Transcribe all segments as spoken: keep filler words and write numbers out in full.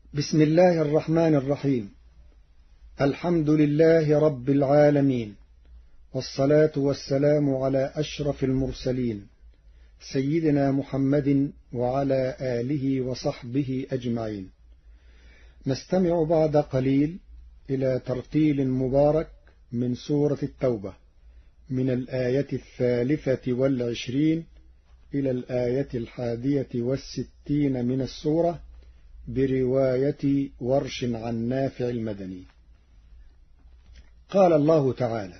بسم الله الرحمن الرحيم. الحمد لله رب العالمين، والصلاة والسلام على أشرف المرسلين سيدنا محمد وعلى آله وصحبه أجمعين. نستمع بعد قليل إلى ترتيل مبارك من سورة التوبة من الآية الثالثة والعشرين إلى الآية الحادية والستين من السورة برواية ورش عن نافع المدني. قال الله تعالى: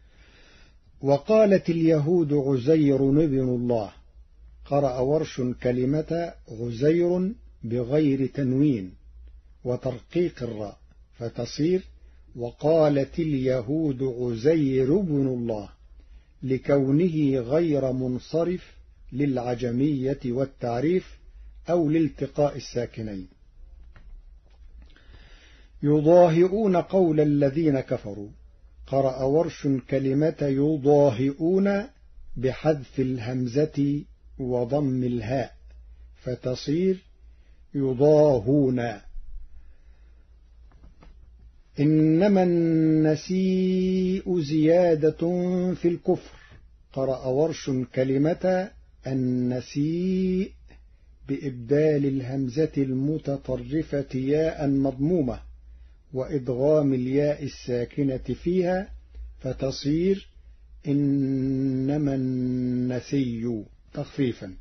وقالت اليهود عزير ابن الله. قرأ ورش كلمة عزير بغير تنوين وترقيق الراء فتصير وقالت اليهود عزير ابن الله، لكونه غير منصرف للعجمية والتعريف أو لالتقاء الساكنين. يضاهئون قول الذين كفروا. قرأ ورش كلمة يضاهئون بحذف الهمزة وضم الهاء فتصير يضاهون. إنما النسيء زيادة في الكفر. قرأ ورش كلمة النسيء بإبدال الهمزة المتطرفة ياء مضمومة وإدغام الياء الساكنة فيها فتصير إنما النسي تخفيفا.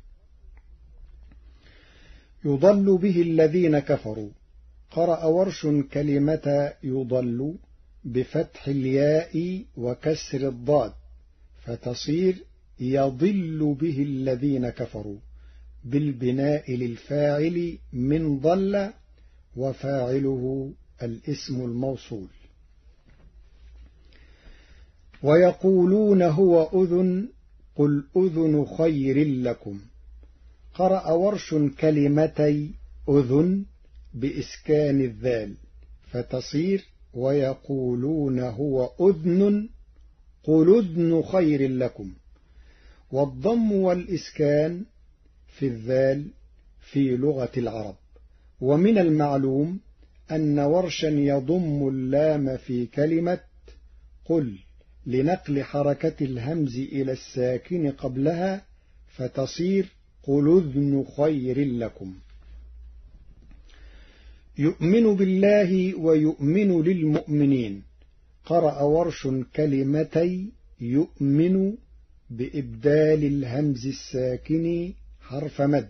يضل به الذين كفروا. قرأ ورش كلمة يضل بفتح الياء وكسر الضاد فتصير يضل به الذين كفروا بالبناء للفاعل من ضل وفاعله الاسم الموصول. ويقولون هو أذن قل أذن خير لكم. قرأ ورش كلمتي أذن بإسكان الذال فتصير ويقولون هو أذن قل أذن خير لكم. والضم والإسكان في الذال في لغة العرب. ومن المعلوم أن ورشا يضم اللام في كلمة قل لنقل حركة الهمز إلى الساكن قبلها فتصير قل أذن خير لكم. يؤمن بالله ويؤمن للمؤمنين. قرأ ورش كلمتي يؤمن بإبدال الهمز الساكن حرف مد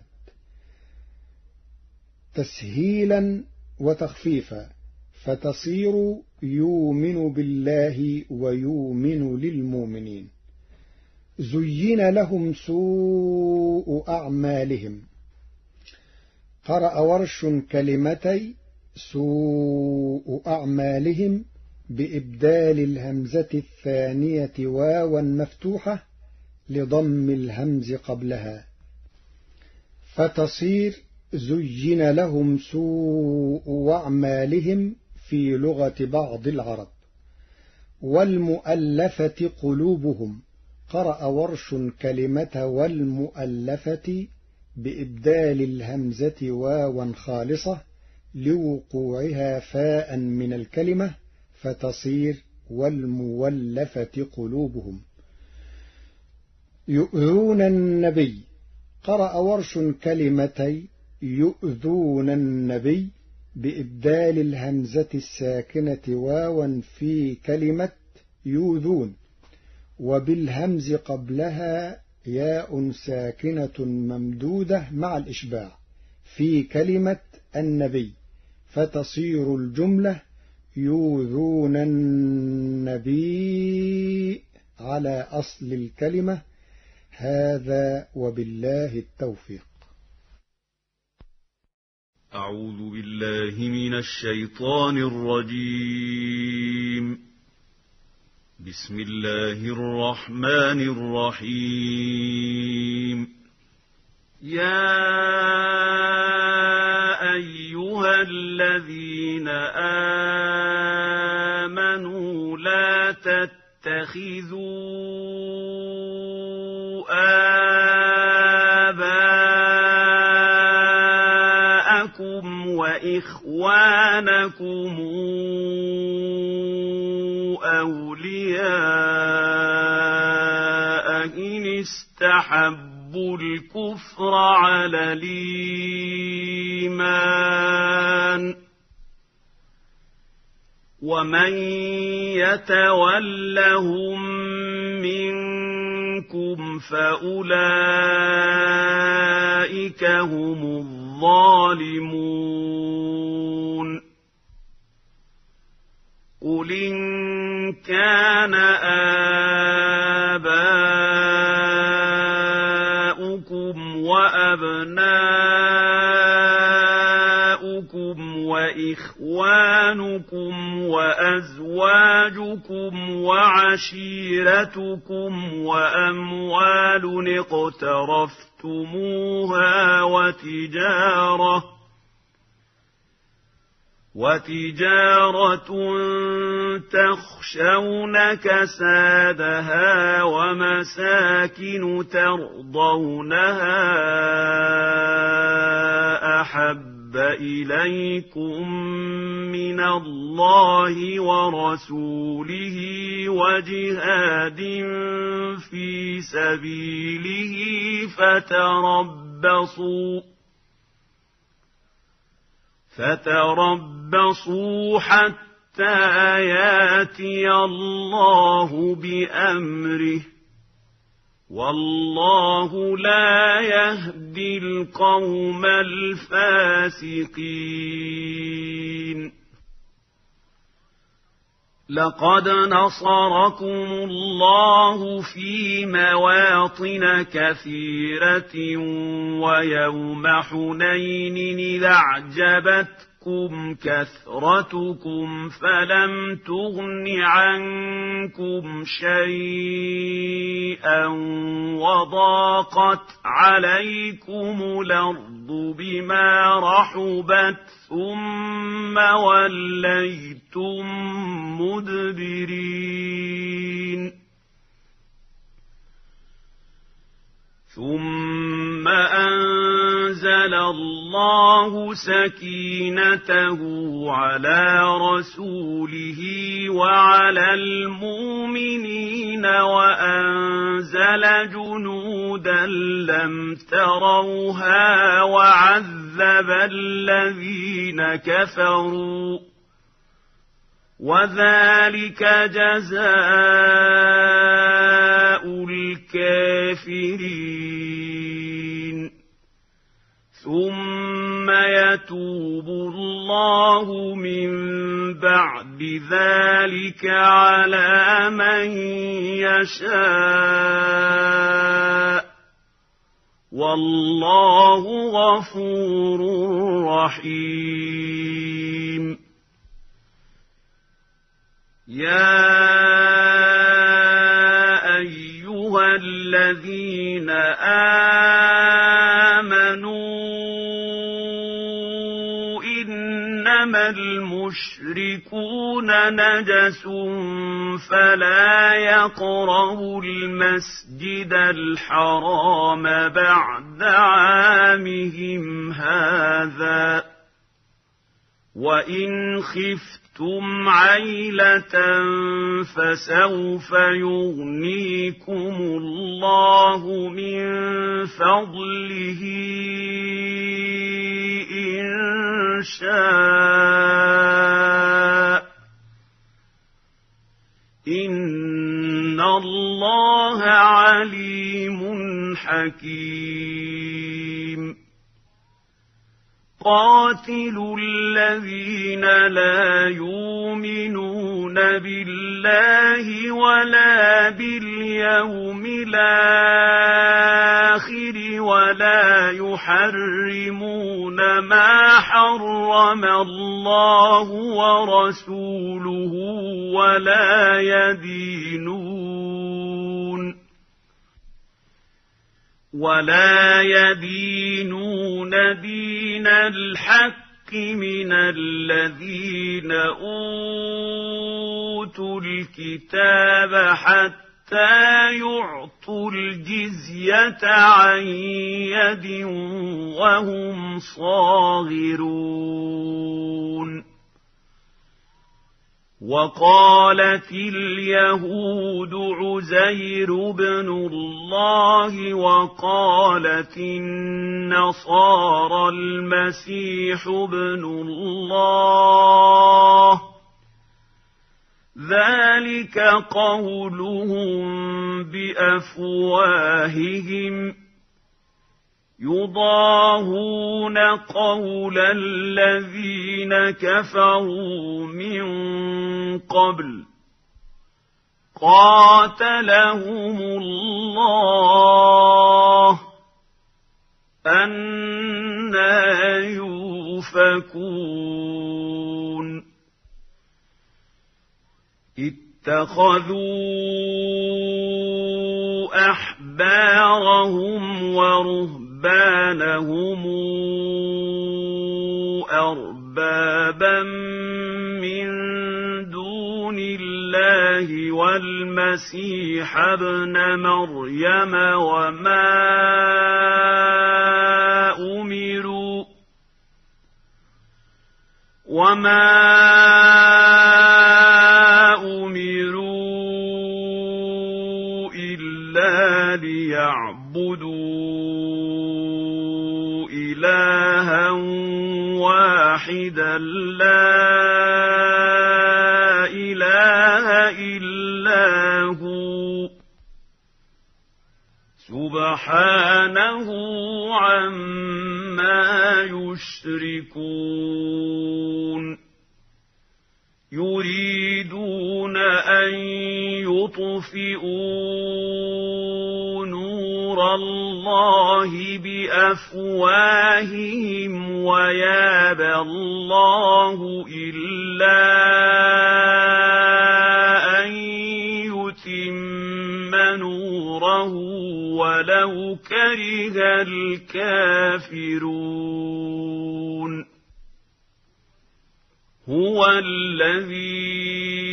تسهيلا وتخفيفا فتصير يؤمن بالله ويؤمن للمؤمنين. زين لهم سوء أعمالهم. قرأ ورش كلمتي سوء أعمالهم بإبدال الهمزة الثانية واوا مفتوحة لضم الهمز قبلها فتصير زين لهم سوء أعمالهم في لغة بعض العرب. والمؤلفة قلوبهم. قرأ ورش كلمة والمؤلفة بإبدال الهمزة واوا خالصة لوقوعها فاء من الكلمة فتصير والمولفة قلوبهم. يؤذون النبي. قرأ ورش كلمتي يؤذون النبي بإبدال الهمزة الساكنة واوا في كلمة يؤذون وبالهمز قبلها ياء ساكنة ممدودة مع الإشباع في كلمة النبي فتصير الجملة يؤذون النبي على أصل الكلمة. هذا وبالله التوفيق. أعوذ بالله من الشيطان الرجيم. بسم الله الرحمن الرحيم. يا أيها الذين آمنوا لا تتخذوا آباءكم إخوانكم أولياء إن استحبوا الكفر على الإيمان ومن يتولهم منكم فأولئك هم الظالمون قل إن كان آباؤكم وأبناؤكم وإخوانكم وأزواجكم وعشيرتكم وأموال اقترفتموها وتجارة وتجارة تخشون كسادها ومساكن ترضونها أحب إليكم من الله ورسوله وجهاد في سبيله فتربصوا فتربصوا حتى ياتي الله بأمره والله لا يهدي القوم الفاسقين لقد نصركم الله في مواطن كثيرة ويوم حنين إذ أعجبتكم كثرتكم فلم تغن عنكم شيئا وضاقت عليكم الأرض بما رحبت ثم وليتم مدبرين ثم أنزل الله سكينته على رسوله وعلى المؤمنين وأنزل جنودا لم تروها وعذب الذين كفروا وذلك جزاء الكافرين ثم يتوب الله من بعد ذلك على من يشاء والله غفور رحيم يا أيها الذين آمنوا إنما المشركون نجس فلا يقربوا المسجد الحرام بعد عامهم هذا وإن خفتم ثم عيلة فسوف يغنيكم الله من فضله إن شاء إن الله عليم حكيم قاتلوا الذين لا يؤمنون بالله ولا باليوم الآخر ولا يحرمون ما حرم الله ورسوله ولا يدينون ولا يدينون دين الحق من الذين أوتوا الكتاب حتى يعطوا يُؤْتُوا الْجِزْيَةَ عَنْ يَدٍ وَهُمْ صَاغِرُونَ وَقَالَتِ الْيَهُودُ عُزَيْرٌ بْنُ اللَّهِ وَقَالَتِ النَّصَارَى الْمَسِيحُ ابْنُ اللَّهِ ذَلِكَ قَوْلُهُم بِأَفْوَاهِهِمْ يُضَاهِئُونَ قَوْلَ الَّذِينَ كَفَرُوا مِن قَبْلُ قَاتَلَهُمُ اللَّهُ أَنَّىٰ يُؤْفَكُونَ اتَّخَذُوا أَحْبَارَهُمْ وَرُهْبَانَهُمْ أَرْبَابًا مِّن دُونِ اللَّهِ وَالْمَسِيحَ ابْنَ مَرْيَمَ وَمَا أُمِرُوا وَمَا أُمِرُوا إِلَّا لِيَعْبُدُوا إِلَٰهًا وَاحِدًا لَّا إِلَٰهَ إِلَّا هُوَ سُبْحَانَهُ عَمَّا يُشْرِكُونَ يُرِيدُونَ أَن يُطْفِئُوا نُورَ اللَّهِ بِأَفْوَاهِهِمْ وَيَأْبَى اللَّهُ إِلَّا أَن يُتِمَّ نُورَهُ وَلَوْ كَرِهَ الْكَافِرُونَ هُوَ الَّذِي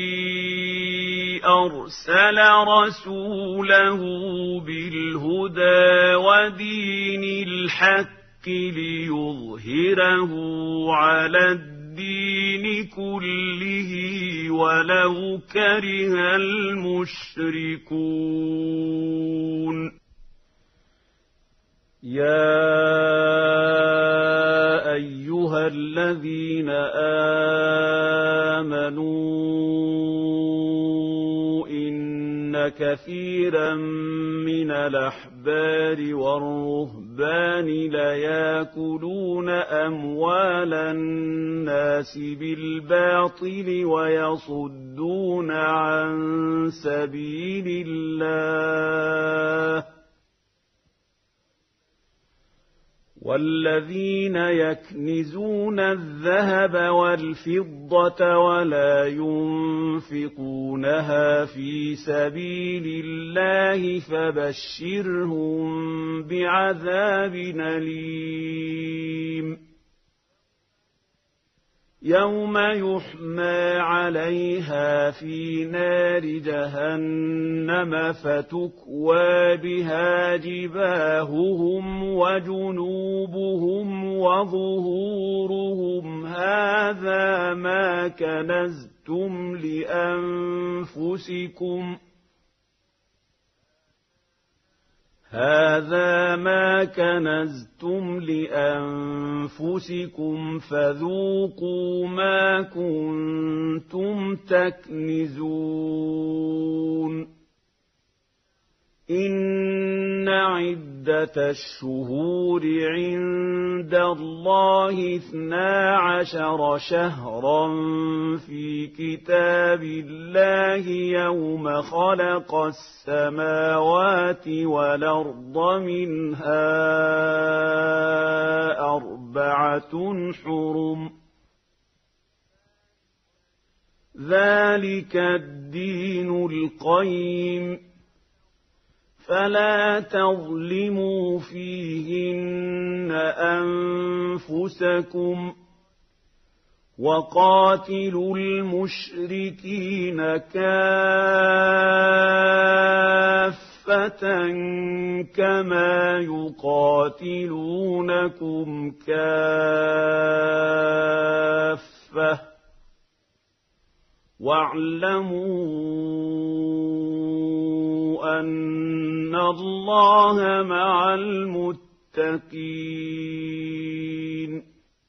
أَرْسَلَ رَسُولَهُ بِالْهُدَىٰ وَدِينِ الْحَقِّ لِيُظْهِرَهُ عَلَى الدِّينِ كُلِّهِ وَلَوْ كَرِهَ الْمُشْرِكُونَ يَا أَيُّهَا الَّذِينَ آمَنُوا إِنَّ كَثِيرًا مِّنَ الْأَحْبَارِ وَالرُّهْبَانِ لَيَأْكُلُونَ أَمْوَالَ النَّاسِ بِالْبَاطِلِ وَيَصُدُّونَ عَن سَبِيلِ اللَّهِ وَالَّذِينَ يَكْنِزُونَ الذَّهَبَ وَالْفِضَّةَ وَلَا يُنفِقُونَهَا فِي سَبِيلِ اللَّهِ فَبَشِّرْهُم بِعَذَابٍ أَلِيمٍ يَوْمَ يُحْمَىٰ عَلَيْهَا فِي نَارِ جَهَنَّمَ فَتُكْوَىٰ بِهَا جِبَاهُهُمْ وَجُنُوبُهُمْ وَظُهُورُهُمْ هَٰذَا مَا كَنَزْتُمْ لِأَنفُسِكُمْ هَٰذَا مَا كَنَزْتُمْ لِأَنفُسِكُمْ فَذُوقُوا مَا كُنتُمْ تَكْنِزُونَ إِنَّ عِدَّةَ الشُّهُورِ عِندَ اللَّهِ اثْنَا عَشَرَ شَهْرًا فِي كِتَابِ اللَّهِ يَوْمَ خَلَقَ السَّمَاوَاتِ وَالْأَرْضَ مِنْهَا أَرْبَعَةٌ حُرُمٌ ذَلِكَ الدِّينُ الْقَيِّمُ فَلَا تَظْلِمُوا فِيهِنَّ أَنفُسَكُمْ وَقَاتِلُوا الْمُشْرِكِينَ كَافَّةً كما يقاتلونكم كافة واعلموا أن الله مع المتقين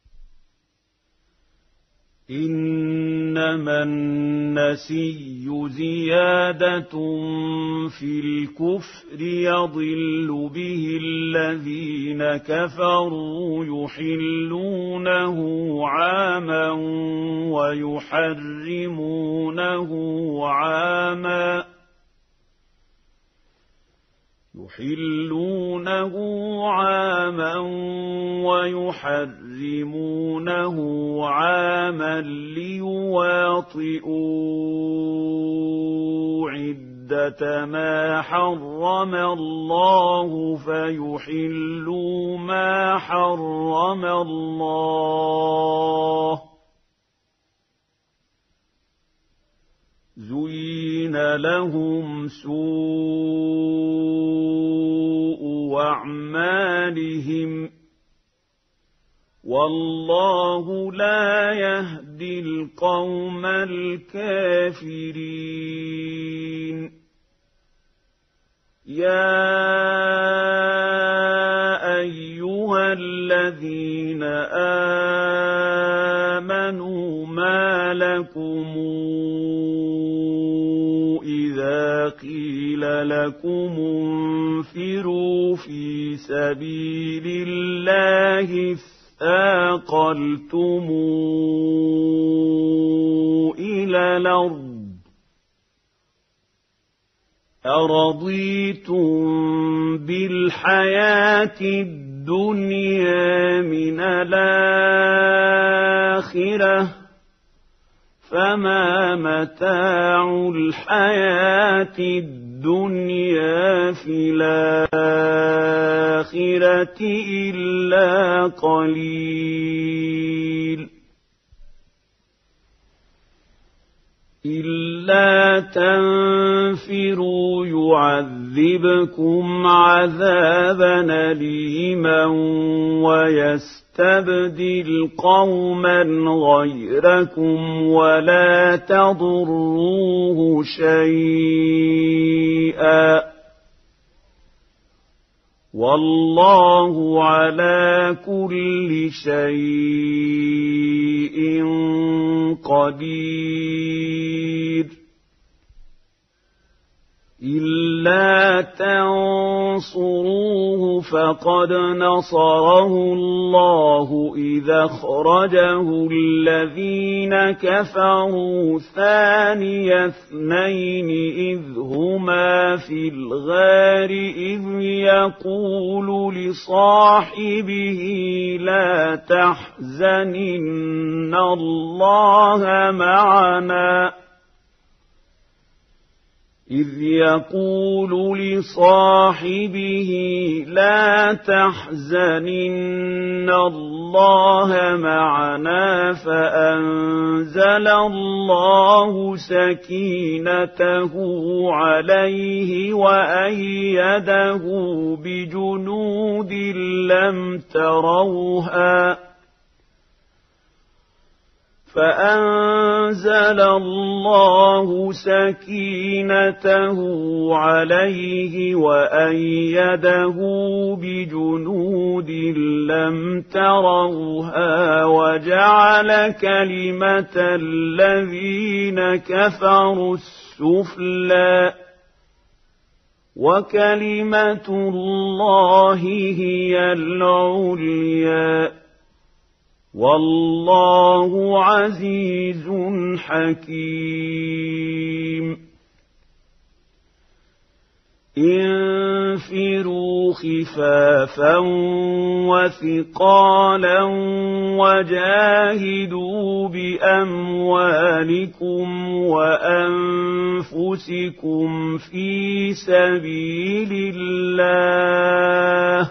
إنما النسي زيادة في الكفر يضل به الذين كفروا يحلونه عاما ويحرمونه عاما يحلونه عاما ويحرمونه عاما ليواطئوا عدة ما حرم الله فيحلوا ما حرم الله زين لهم سوء أعمالهم والله لا يهدي القوم الكافرين يا أيها الذين آمنوا ما لكم إذا قيل لكم انفروا في سبيل الله اثاقلتم إلى الأرض أرضيتم بالحياة الدنيا من الآخرة فما متاع الحياة الدنيا في الآخرة إلا قليل إلا تنفروا يعذبكم عذابا أليما ويستبدل قوما غيركم ولا تضروه شيئا والله على كل شيء قدير إلا تنصروه فقد نصره الله إذا أخرجه الذين كفروا ثاني اثنين إذ هما في الغار إذ يقول لصاحبه لا تحزن إن الله معنا إذ يقول لصاحبه لا تحزن إن الله معنا فأنزل الله سكينته عليه وأيده بجنود لم تروها فأنزل الله سكينته عليه وأيده بجنود لم تروها وجعل كلمة الذين كفروا السفلى وكلمة الله هي العليا والله عزيز حكيم انفروا خفافا وثقالا وجاهدوا بأموالكم وأنفسكم في سبيل الله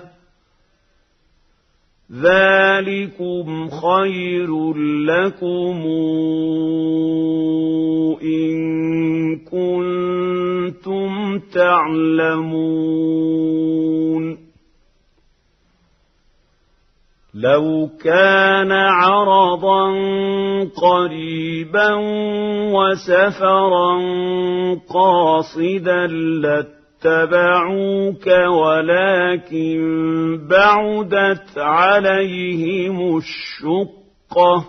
ذلكم خير لكم إن كنتم تعلمون لو كان عرضا قريبا وسفرا قاصدا لاتبعوك ولكن بعدت عليهم الشقة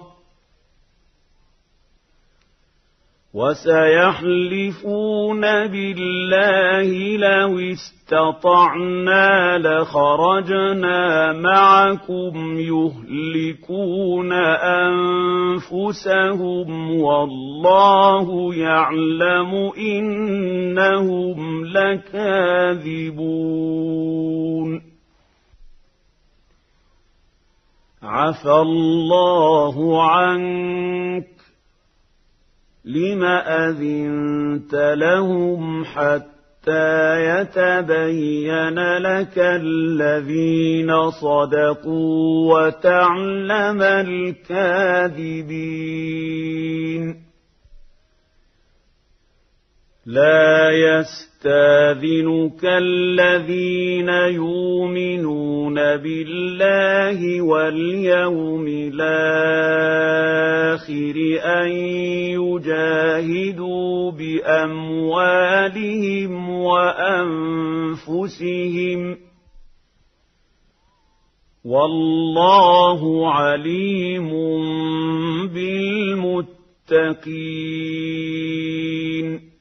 وسيحلفون بالله لو استطعنا لخرجنا معكم يهلكون أنفسهم والله يعلم إنهم لكاذبون عفى الله عنك لم أذنت لهم حتى يتبين لك الذين صدقوا وتعلم الكاذبين لا يستاذنك الذين يؤمنون بالله واليوم الآخر أن يجاهدوا بأموالهم وأنفسهم والله عليم بالمتقين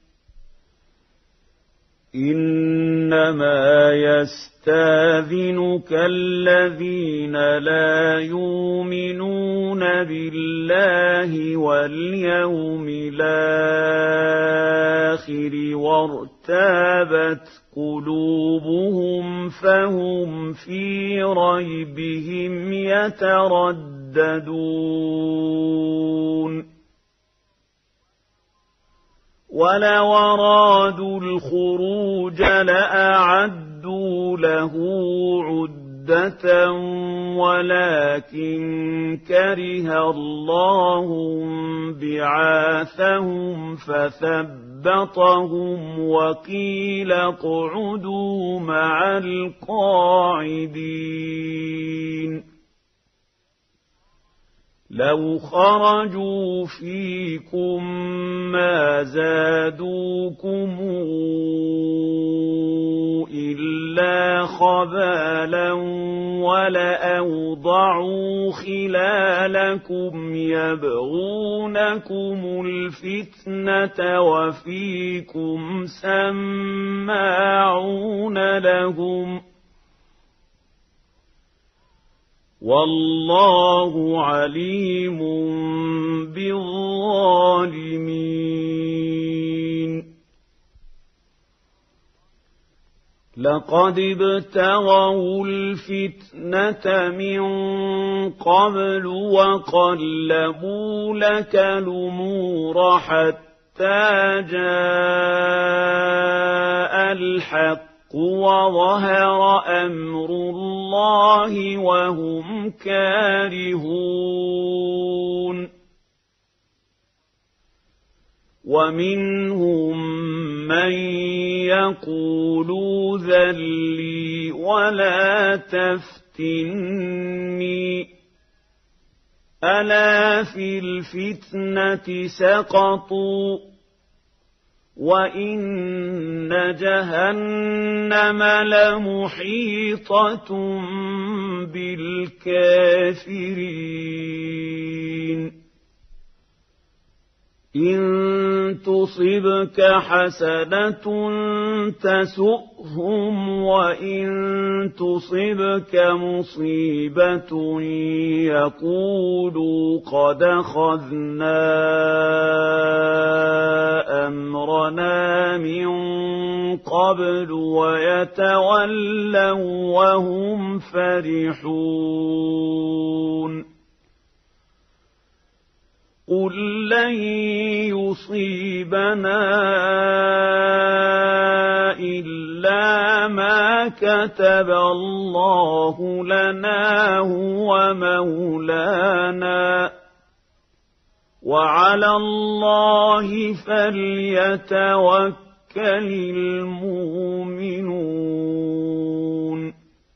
إنما يستاذنك الذين لا يؤمنون بالله واليوم الآخر وارتابت قلوبهم فهم في ريبهم يترددون ولو أرادوا الخروج لأعدوا له عدة ولكن كره الله بعاثهم فثبطهم وقيل اقعدوا مع القاعدين لو خرجوا فيكم ما زادوكم إلا خبالا ولأوضعوا خلالكم يبغونكم الفتنة وفيكم سماعون لهم والله عليم بالظالمين لقد ابتغوا الفتنة من قبل وقلبوا لك الأمور حتى جاء الحق وظهر أمر الله وهم كارهون ومنهم من يقول ائذن لي ولا تفتني ألا في الفتنة سقطوا وإن جهنم لمحيطة بالكافرين إن تصبك حسنة تسؤهم وإن تصبك مصيبة يقولوا قد أخذنا أمرنا من قبل ويتولوا وهم فرحون قل لن يصيبنا إلا ما كتب الله لنا هو مولانا وعلى الله فليتوكل المؤمنون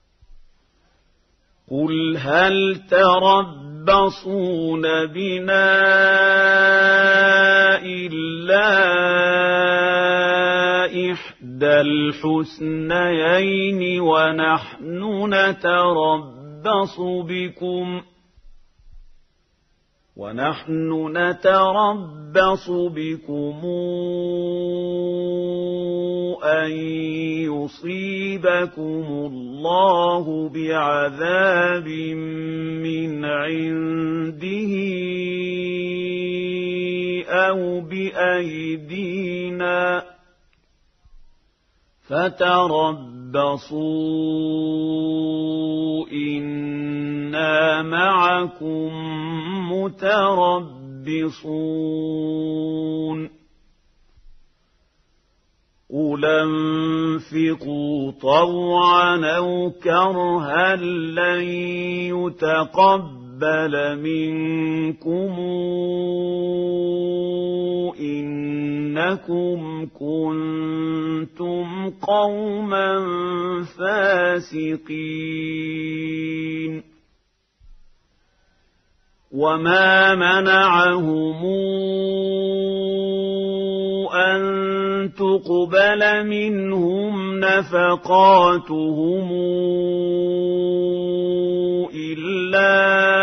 قل هل تربصون بنا إلا إحدى الحسنيين ونحن نتربص بكم ونحن نتربص بكم أن يصيبكم الله بعذاب من عنده أو بأيدينا فتربصوا إنا معكم متربصون قل انفقوا طوعا أو كرها لن يتقبل منكم إنكم كنتم قوما فاسقين وما منعهم أن تقبل منهم نفقاتهم إلا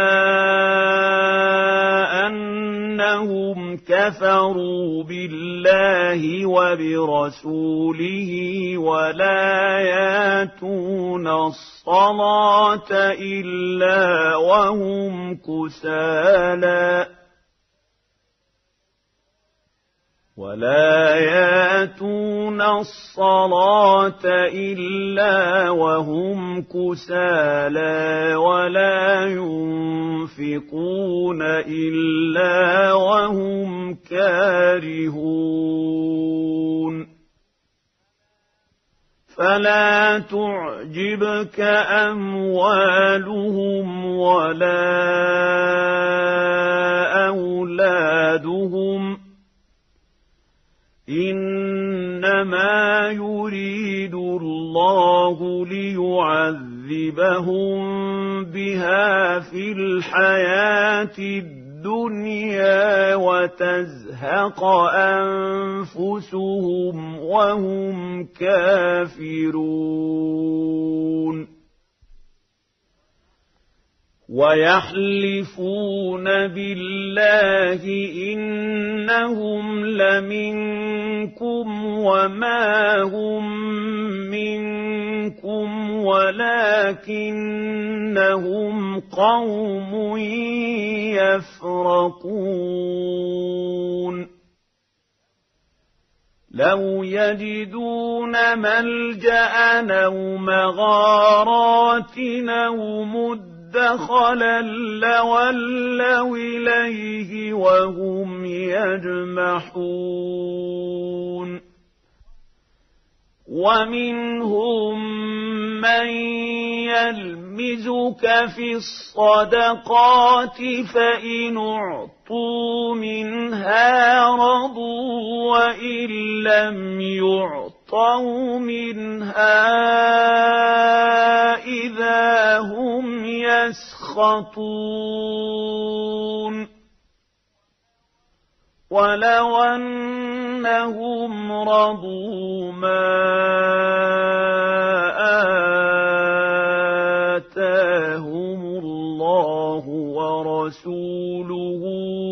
أنهم كفروا بالله وبرسوله ولا ياتون الصلاة إلا وهم كسالى ولا ياتون الصلاة إلا وهم كسالى ولا ينفقون إلا وهم كارهون فلا تعجبك أموالهم ولا أولادهم إنما يريد الله ليعذبهم بها في الحياة الدنيا وتزهق أنفسهم وهم كافرون ويحلفون بالله إنهم لمنكم وما هم منكم ولكنهم قوم يفرقون لو يجدون ملجأ أو مغارات أو مدخلا لولوا إليه وهم يجمحون ومنهم من يلمزك في الصدقات فإن أعطوا منها رضوا وإن لم يعطوا منها إذا هم يسخطون ولو أنهم رضوا ما آتاهم الله ورسوله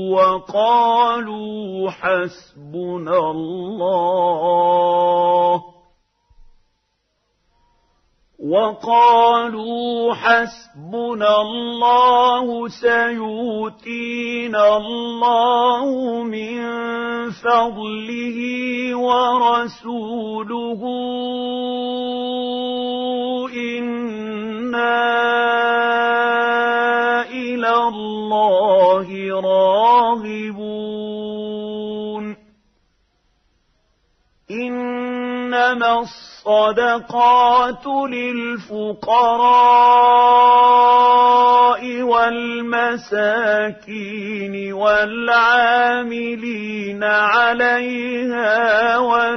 وقالوا حسبنا الله وقالوا حسبنا الله سيؤتينا الله من فضله ورسوله إنا إلى الله راغبون إنما الصدقات للفقراء والمساكين والعاملين عليها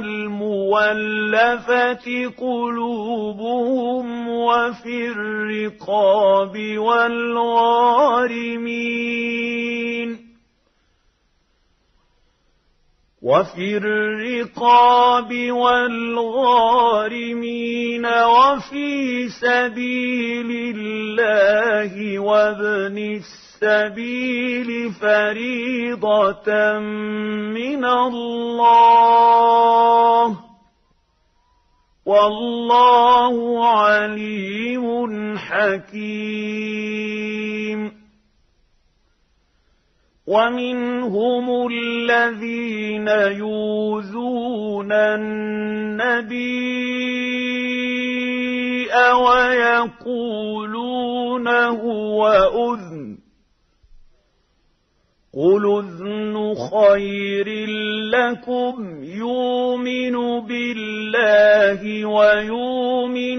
والمولفة قلوبهم وفي الرقاب والغارمين وفي الرقاب والغارمين وفي سبيل الله وابن السبيل فريضة من الله والله عليم حكيم. ومنهم الذين يؤذون النبي ويقولون هو أذن قل أذن خير لكم يؤمن بالله ويؤمن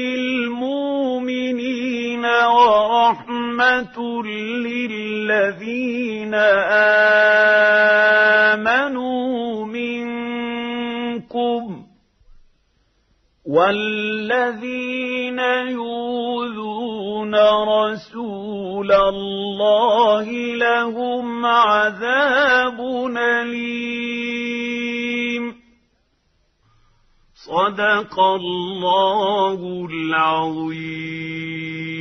للمؤمنين ورحمة للذين آمنوا منكم والذين يؤذون رسول الله لهم عذاب أليم. صدق الله العظيم.